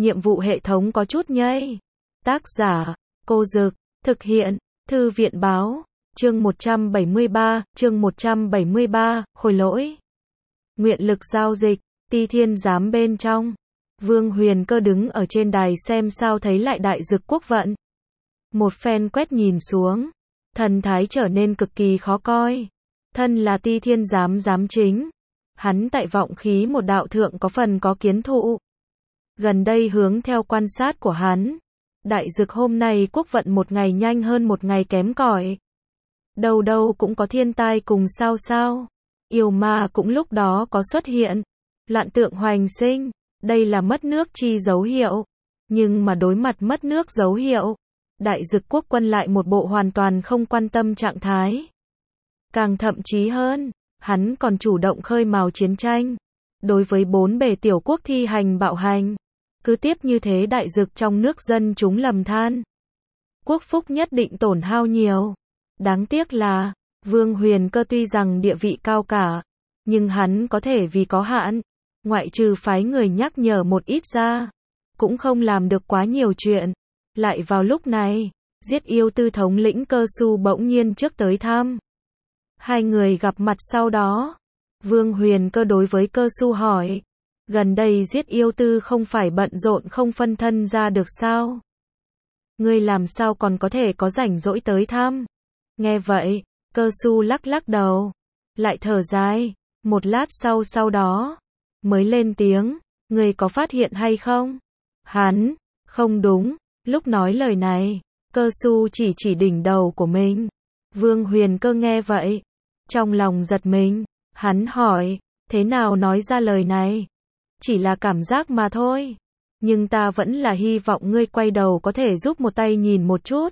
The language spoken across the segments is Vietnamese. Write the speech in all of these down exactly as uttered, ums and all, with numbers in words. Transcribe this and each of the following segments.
nhiệm vụ hệ thống có chút nhây. Tác giả, Cô Dực, thực hiện, Thư viện báo, chương một trăm bảy mươi ba, chương một trăm bảy mươi ba, khôi lỗi. Nguyện lực giao dịch, Ti Thiên giám bên trong. Vương Huyền Cơ đứng ở trên đài xem sao thấy lại Đại Dực Quốc vận. Một phen quét nhìn xuống, thần thái trở nên cực kỳ khó coi. Thân là Ti Thiên giám giám chính, hắn tại vọng khí một đạo thượng có phần có kiến thụ. Gần đây hướng theo quan sát của hắn, Đại Dực hôm nay quốc vận một ngày nhanh hơn một ngày kém cỏi. Đâu đâu cũng có thiên tai cùng sao sao. Yêu ma cũng lúc đó có xuất hiện. Loạn tượng hoành sinh, đây là mất nước chi dấu hiệu. Nhưng mà đối mặt mất nước dấu hiệu, Đại Dực Quốc quân lại một bộ hoàn toàn không quan tâm trạng thái. Càng thậm chí hơn, hắn còn chủ động khơi mào chiến tranh. Đối với bốn bề tiểu quốc thi hành bạo hành. Cứ tiếp như thế Đại Dực trong nước dân chúng lầm than. Quốc phúc nhất định tổn hao nhiều. Đáng tiếc là, Vương Huyền Cơ tuy rằng địa vị cao cả, nhưng hắn có thể vì có hạn, ngoại trừ phái người nhắc nhở một ít ra, cũng không làm được quá nhiều chuyện. Lại vào lúc này, Giết Yêu Tư thống lĩnh Cơ Su bỗng nhiên trước tới thăm. Hai người gặp mặt sau đó, Vương Huyền Cơ đối với Cơ Su hỏi, gần đây Giết Yêu Tư không phải bận rộn không phân thân ra được sao? Ngươi làm sao còn có thể có rảnh rỗi tới thăm? Nghe vậy, Cơ Su lắc lắc đầu, lại thở dài, một lát sau sau đó, mới lên tiếng, ngươi có phát hiện hay không? Hắn, không đúng, lúc nói lời này, Cơ Su chỉ chỉ đỉnh đầu của mình. Vương Huyền Cơ nghe vậy, trong lòng giật mình, hắn hỏi, thế nào nói ra lời này? Chỉ là cảm giác mà thôi, nhưng ta vẫn là hy vọng ngươi quay đầu có thể giúp một tay nhìn một chút.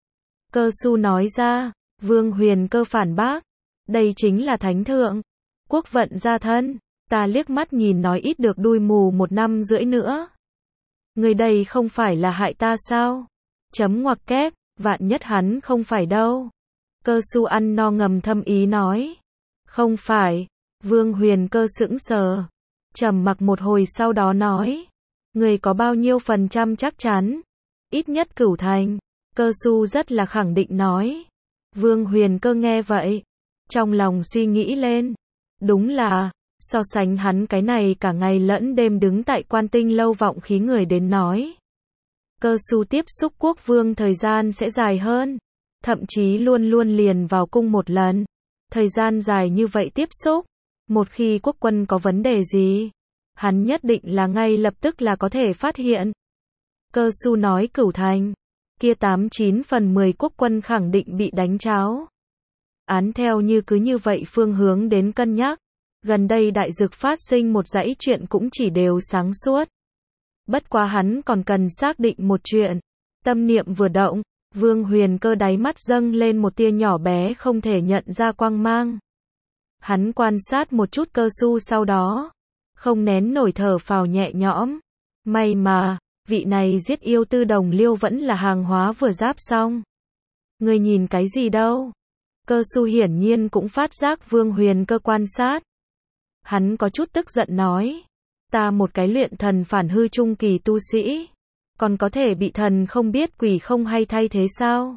Cơ Su nói ra. Vương Huyền Cơ phản bác, đây chính là thánh thượng, quốc vận gia thân, ta liếc mắt nhìn nói ít được đuôi mù một năm rưỡi nữa. Người đây không phải là hại ta sao? Chấm ngoặc kép, vạn nhất hắn không phải đâu. Cơ Su ăn no ngầm thâm ý nói, không phải. Vương Huyền Cơ sững sờ, trầm mặc một hồi sau đó nói, người có bao nhiêu phần trăm chắc chắn? Ít nhất cửu thành. Cơ Su rất là khẳng định nói. Vương Huyền Cơ nghe vậy, trong lòng suy nghĩ lên, đúng là, so sánh hắn cái này cả ngày lẫn đêm đứng tại Quan Tinh lâu vọng khí người đến nói. Cơ Su tiếp xúc quốc vương thời gian sẽ dài hơn, thậm chí luôn luôn liền vào cung một lần. Thời gian dài như vậy tiếp xúc, một khi quốc quân có vấn đề gì, hắn nhất định là ngay lập tức là có thể phát hiện. Cơ Su nói cửu thành, kia tám chín phần mười quốc quân khẳng định bị đánh cháo. Án theo như cứ như vậy phương hướng đến cân nhắc, gần đây Đại Dực phát sinh một dãy chuyện cũng chỉ đều sáng suốt. Bất quá hắn còn cần xác định một chuyện. Tâm niệm vừa động, Vương Huyền Cơ đáy mắt dâng lên một tia nhỏ bé không thể nhận ra quang mang. Hắn quan sát một chút Cơ Su sau đó, không nén nổi thở phào nhẹ nhõm. May mà, vị này Giết Yêu Tư đồng liêu vẫn là hàng hóa vừa giáp xong. Ngươi nhìn cái gì đâu? Cơ Su hiển nhiên cũng phát giác Vương Huyền Cơ quan sát. Hắn có chút tức giận nói, ta một cái luyện thần phản hư trung kỳ tu sĩ, còn có thể bị thần không biết quỷ không hay thay thế sao?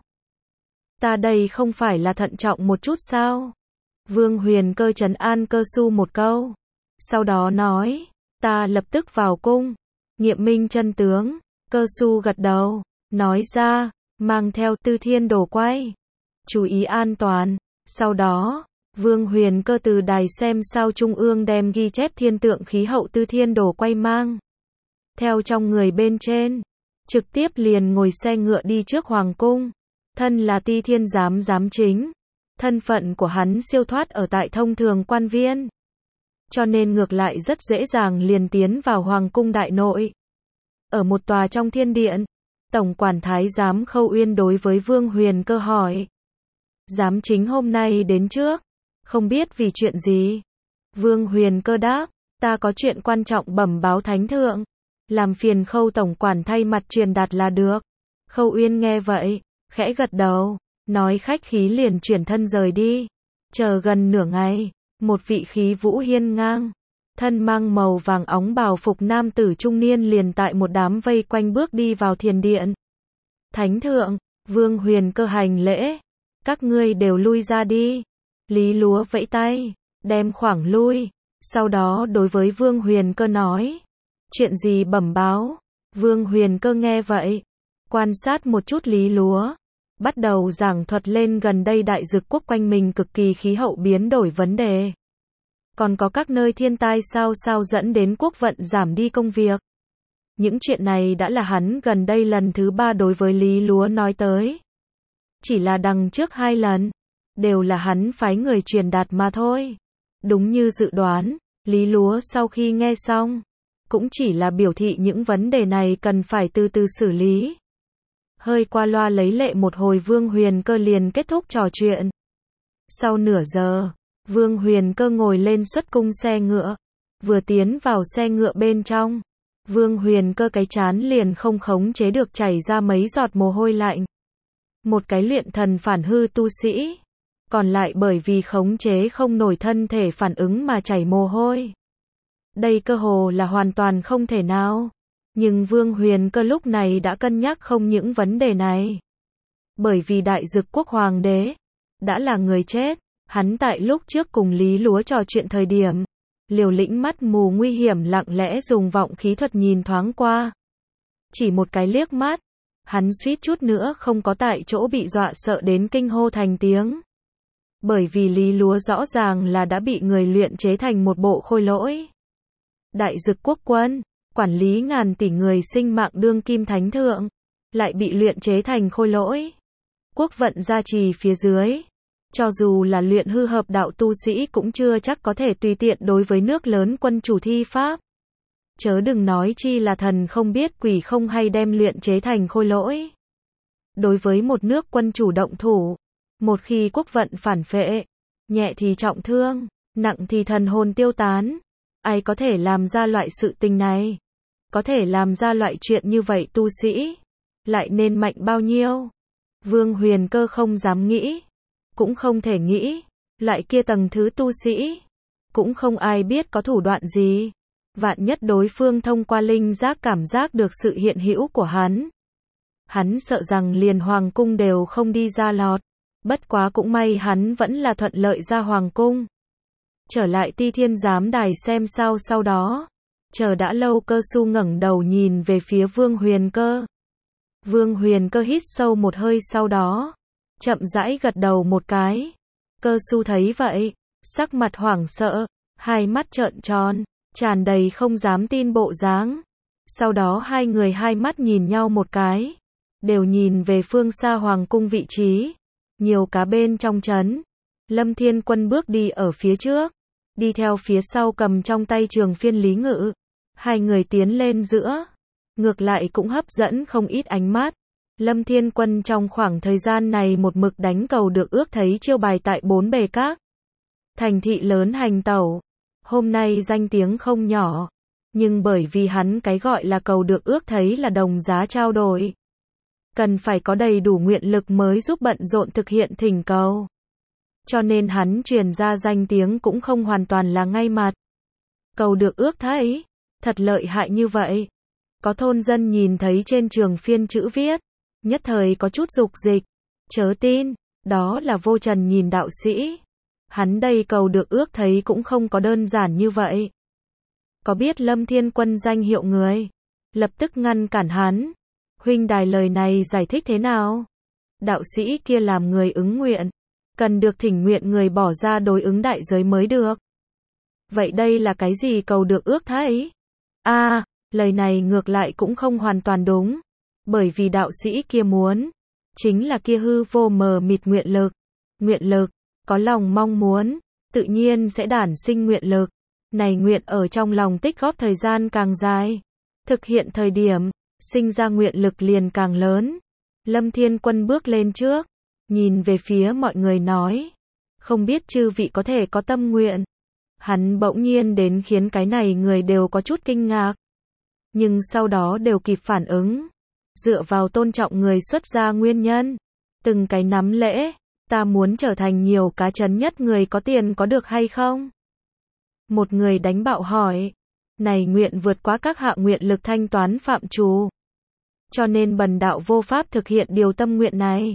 Ta đây không phải là thận trọng một chút sao? Vương Huyền Cơ trấn an Cơ Su một câu, sau đó nói, ta lập tức vào cung, nghiệm minh chân tướng. Cơ Su gật đầu, nói ra, mang theo Tư Thiên Đồ quay, chú ý an toàn. Sau đó, Vương Huyền Cơ từ đài xem sao trung ương đem ghi chép thiên tượng khí hậu Tư Thiên Đồ quay mang theo trong người bên trên, trực tiếp liền ngồi xe ngựa đi trước hoàng cung. Thân là Ti Thiên giám giám chính, thân phận của hắn siêu thoát ở tại thông thường quan viên, cho nên ngược lại rất dễ dàng liền tiến vào hoàng cung đại nội. Ở một tòa trong thiên điện, tổng quản thái giám Khâu Uyên đối với Vương Huyền Cơ hỏi, giám chính hôm nay đến trước, không biết vì chuyện gì? Vương Huyền Cơ đáp, ta có chuyện quan trọng bẩm báo thánh thượng, làm phiền Khâu tổng quản thay mặt truyền đạt là được. Khâu Uyên nghe vậy, khẽ gật đầu, nói khách khí liền chuyển thân rời đi. Chờ gần nửa ngày, một vị khí vũ hiên ngang, thân mang màu vàng óng bào phục nam tử trung niên liền tại một đám vây quanh bước đi vào thiền điện. Thánh thượng, Vương Huyền Cơ hành lễ, các ngươi đều lui ra đi. Lý Lúa vẫy tay, đem khoảng lui, sau đó đối với Vương Huyền Cơ nói, chuyện gì bẩm báo. Vương Huyền Cơ nghe vậy, quan sát một chút Lý Lúa, bắt đầu giảng thuật lên gần đây đại dực quốc quanh mình cực kỳ khí hậu biến đổi vấn đề. Còn có các nơi thiên tai sao sao dẫn đến quốc vận giảm đi công việc. Những chuyện này đã là hắn gần đây lần thứ ba đối với Lý Lúa nói tới. Chỉ là đằng trước hai lần, đều là hắn phái người truyền đạt mà thôi. Đúng như dự đoán, Lý Lúa sau khi nghe xong, cũng chỉ là biểu thị những vấn đề này cần phải từ từ xử lý. Hơi qua loa lấy lệ một hồi Vương Huyền Cơ liền kết thúc trò chuyện. Sau nửa giờ, Vương Huyền Cơ ngồi lên xuất cung xe ngựa, vừa tiến vào xe ngựa bên trong, Vương Huyền Cơ cái trán liền không khống chế được chảy ra mấy giọt mồ hôi lạnh. Một cái luyện thần phản hư tu sĩ, còn lại bởi vì khống chế không nổi thân thể phản ứng mà chảy mồ hôi. Đây cơ hồ là hoàn toàn không thể nào. Nhưng Vương Huyền Cơ lúc này đã cân nhắc không những vấn đề này. Bởi vì đại dực quốc hoàng đế đã là người chết, hắn tại lúc trước cùng Lý Lúa trò chuyện thời điểm, liều lĩnh mắt mù nguy hiểm lặng lẽ dùng vọng khí thuật nhìn thoáng qua. Chỉ một cái liếc mắt, hắn suýt chút nữa không có tại chỗ bị dọa sợ đến kinh hô thành tiếng. Bởi vì Lý Lúa rõ ràng là đã bị người luyện chế thành một bộ khôi lỗi. Đại dực quốc quân, quản lý ngàn tỷ người sinh mạng đương kim thánh thượng, lại bị luyện chế thành khôi lỗi. Quốc vận gia trì phía dưới, cho dù là luyện hư hợp đạo tu sĩ cũng chưa chắc có thể tùy tiện đối với nước lớn quân chủ thi pháp. Chớ đừng nói chi là thần không biết quỷ không hay đem luyện chế thành khôi lỗi. Đối với một nước quân chủ động thủ, một khi quốc vận phản phệ, nhẹ thì trọng thương, nặng thì thần hồn tiêu tán. Ai có thể làm ra loại sự tình này? Có thể làm ra loại chuyện như vậy tu sĩ, lại nên mạnh bao nhiêu? Vương Huyền Cơ không dám nghĩ, cũng không thể nghĩ, loại kia tầng thứ tu sĩ, cũng không ai biết có thủ đoạn gì. Vạn nhất đối phương thông qua linh giác cảm giác được sự hiện hữu của hắn. Hắn sợ rằng liền hoàng cung đều không đi ra lọt. Bất quá cũng may hắn vẫn là thuận lợi ra hoàng cung. Trở lại Ti Thiên Giám đài xem sao sau đó. Chờ đã lâu Cơ Su ngẩng đầu nhìn về phía Vương Huyền Cơ. Vương Huyền Cơ hít sâu một hơi sau đó, chậm rãi gật đầu một cái. Cơ Su thấy vậy, sắc mặt hoảng sợ, hai mắt trợn tròn, tràn đầy không dám tin bộ dáng. Sau đó hai người hai mắt nhìn nhau một cái, đều nhìn về phương xa hoàng cung vị trí. Nhiều cá bên trong trấn, Lâm Thiên Quân bước đi ở phía trước, đi theo phía sau cầm trong tay trường phiên Lý Ngự. Hai người tiến lên giữa, ngược lại cũng hấp dẫn không ít ánh mắt. Lâm Thiên Quân trong khoảng thời gian này một mực đánh cầu được ước thấy chiêu bài tại bốn bề các thành thị lớn hành tẩu. Hôm nay danh tiếng không nhỏ, nhưng bởi vì hắn cái gọi là cầu được ước thấy là đồng giá trao đổi. Cần phải có đầy đủ nguyện lực mới giúp bận rộn thực hiện thỉnh cầu. Cho nên hắn truyền ra danh tiếng cũng không hoàn toàn là ngay mặt. Cầu được ước thấy, thật lợi hại như vậy. Có thôn dân nhìn thấy trên trường phiên chữ viết, nhất thời có chút dục dịch. Chớ tin, đó là Vô Trần nhìn đạo sĩ. Hắn đây cầu được ước thấy cũng không có đơn giản như vậy. Có biết Lâm Thiên Quân danh hiệu người? Lập tức ngăn cản hắn. Huynh đài lời này giải thích thế nào? Đạo sĩ kia làm người ứng nguyện, cần được thỉnh nguyện người bỏ ra đối ứng đại giới mới được. Vậy đây là cái gì cầu được ước thấy? A, à, lời này ngược lại cũng không hoàn toàn đúng. Bởi vì đạo sĩ kia muốn, chính là kia hư vô mờ mịt nguyện lực. Nguyện lực, có lòng mong muốn, tự nhiên sẽ đản sinh nguyện lực. Này nguyện ở trong lòng tích góp thời gian càng dài, thực hiện thời điểm, sinh ra nguyện lực liền càng lớn. Lâm Thiên Quân bước lên trước, nhìn về phía mọi người nói, không biết chư vị có thể có tâm nguyện. Hắn bỗng nhiên đến khiến cái này người đều có chút kinh ngạc. Nhưng sau đó đều kịp phản ứng. Dựa vào tôn trọng người xuất gia nguyên nhân. Từng cái nắm lễ, ta muốn trở thành nhiều cá chấn nhất người có tiền có được hay không? Một người đánh bạo hỏi. Này nguyện vượt quá các hạ nguyện lực thanh toán phạm trù. Cho nên bần đạo vô pháp thực hiện điều tâm nguyện này.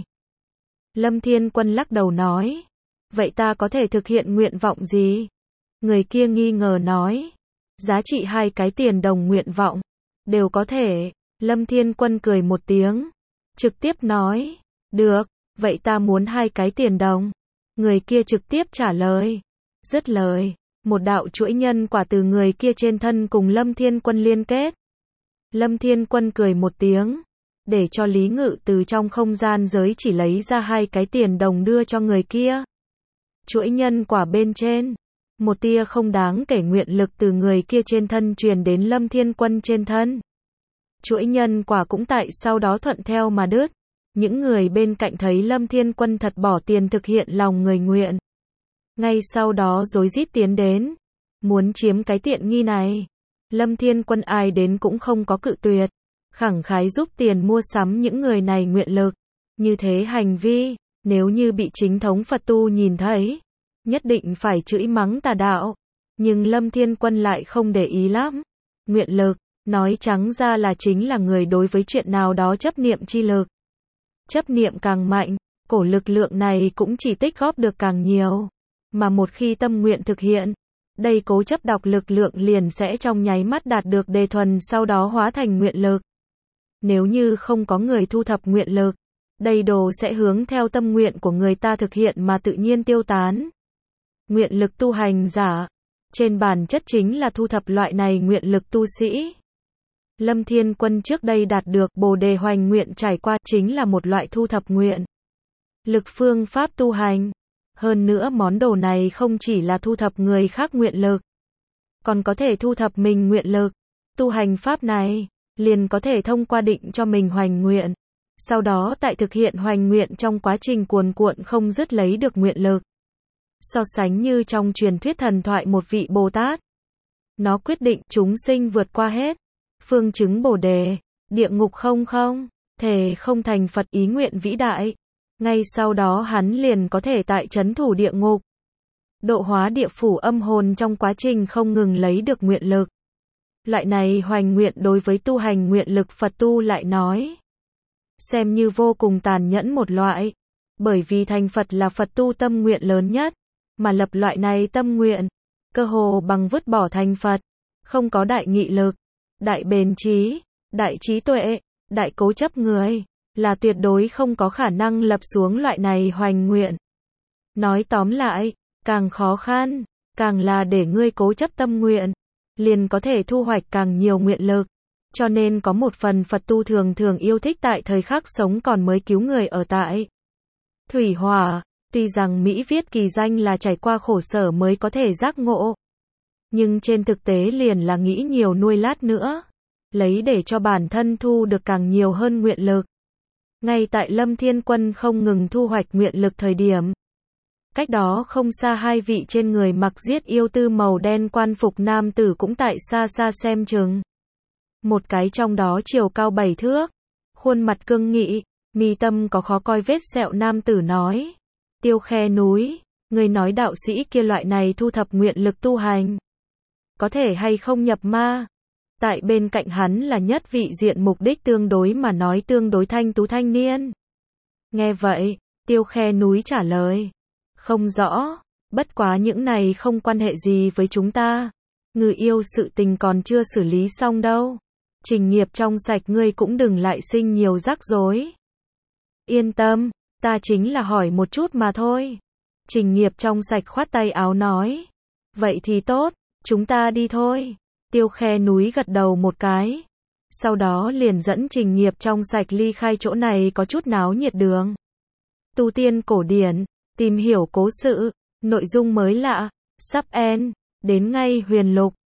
Lâm Thiên Quân lắc đầu nói. Vậy ta có thể thực hiện nguyện vọng gì? Người kia nghi ngờ nói. Giá trị hai cái tiền đồng nguyện vọng. Đều có thể. Lâm Thiên Quân cười một tiếng. Trực tiếp nói. Được, vậy ta muốn hai cái tiền đồng. Người kia trực tiếp trả lời. Dứt lời. Một đạo chuỗi nhân quả từ người kia trên thân cùng Lâm Thiên Quân liên kết. Lâm Thiên Quân cười một tiếng. Để cho Lý Ngự từ trong không gian giới chỉ lấy ra hai cái tiền đồng đưa cho người kia. Chuỗi nhân quả bên trên. Một tia không đáng kể nguyện lực từ người kia trên thân truyền đến Lâm Thiên Quân trên thân. Chuỗi nhân quả cũng tại sau đó thuận theo mà đứt. Những người bên cạnh thấy Lâm Thiên Quân thật bỏ tiền thực hiện lòng người nguyện. Ngay sau đó rối rít tiến đến. Muốn chiếm cái tiện nghi này. Lâm Thiên Quân ai đến cũng không có cự tuyệt. Khẳng khái giúp tiền mua sắm những người này nguyện lực. Như thế hành vi, nếu như bị chính thống Phật tu nhìn thấy, nhất định phải chửi mắng tà đạo. Nhưng Lâm Thiên Quân lại không để ý lắm. Nguyện lực, nói trắng ra là chính là người đối với chuyện nào đó chấp niệm chi lực. Chấp niệm càng mạnh, cổ lực lượng này cũng chỉ tích góp được càng nhiều. Mà một khi tâm nguyện thực hiện, đây cố chấp đọc lực lượng liền sẽ trong nháy mắt đạt được đề thuần sau đó hóa thành nguyện lực. Nếu như không có người thu thập nguyện lực, đây đồ sẽ hướng theo tâm nguyện của người ta thực hiện mà tự nhiên tiêu tán. Nguyện lực tu hành giả, trên bản chất chính là thu thập loại này nguyện lực tu sĩ. Lâm Thiên Quân trước đây đạt được Bồ Đề Hoành Nguyện trải qua chính là một loại thu thập nguyện lực phương pháp tu hành. Hơn nữa món đồ này không chỉ là thu thập người khác nguyện lực, còn có thể thu thập mình nguyện lực. Tu hành pháp này, liền có thể thông qua định cho mình hoành nguyện. Sau đó tại thực hiện hoành nguyện trong quá trình cuồn cuộn không dứt lấy được nguyện lực. So sánh như trong truyền thuyết thần thoại một vị Bồ Tát. Nó quyết định chúng sinh vượt qua hết. Phương chứng Bồ Đề, địa ngục không không, thể không thành Phật ý nguyện vĩ đại. Ngay sau đó hắn liền có thể tại trấn thủ địa ngục. Độ hóa địa phủ âm hồn trong quá trình không ngừng lấy được nguyện lực. Loại này hoành nguyện đối với tu hành nguyện lực Phật tu lại nói. Xem như vô cùng tàn nhẫn một loại. Bởi vì thành Phật là Phật tu tâm nguyện lớn nhất. Mà lập loại này tâm nguyện, cơ hồ bằng vứt bỏ thành Phật. Không có đại nghị lực, đại bền trí, đại trí tuệ, đại cố chấp người. Là tuyệt đối không có khả năng lập xuống loại này hoành nguyện. Nói tóm lại, càng khó khăn, càng là để ngươi cố chấp tâm nguyện, liền có thể thu hoạch càng nhiều nguyện lực. Cho nên có một phần Phật tu thường thường yêu thích tại thời khắc sống còn mới cứu người ở tại thủy hỏa. Tuy rằng Mỹ viết kỳ danh là trải qua khổ sở mới có thể giác ngộ. Nhưng trên thực tế liền là nghĩ nhiều nuôi lát nữa. Lấy để cho bản thân thu được càng nhiều hơn nguyện lực. Ngay tại Lâm Thiên Quân không ngừng thu hoạch nguyện lực thời điểm. Cách đó không xa hai vị trên người mặc giết yêu tư màu đen quan phục nam tử cũng tại xa xa xem chừng. Một cái trong đó chiều cao bảy thước. Khuôn mặt cương nghị, mi tâm có khó coi vết sẹo nam tử nói. Tiêu Khe núi, người nói đạo sĩ kia loại này thu thập nguyện lực tu hành. Có thể hay không nhập ma? Tại bên cạnh hắn là nhất vị diện mục đích tương đối mà nói tương đối thanh tú thanh niên. Nghe vậy, Tiêu Khe núi trả lời. Không rõ, bất quá những này không quan hệ gì với chúng ta. Ngự yêu sự tình còn chưa xử lý xong đâu. Trình nghiệp trong sạch ngươi cũng đừng lại sinh nhiều rắc rối. Yên tâm, ta chính là hỏi một chút mà thôi. Trình nghiệp trong sạch khoát tay áo nói. Vậy thì tốt, chúng ta đi thôi. Tiêu Khe núi gật đầu một cái. Sau đó liền dẫn trình nghiệp trong sạch ly khai chỗ này có chút náo nhiệt đường. Tu tiên cổ điển, tìm hiểu cố sự, nội dung mới lạ, sắp end, đến ngay huyền lục.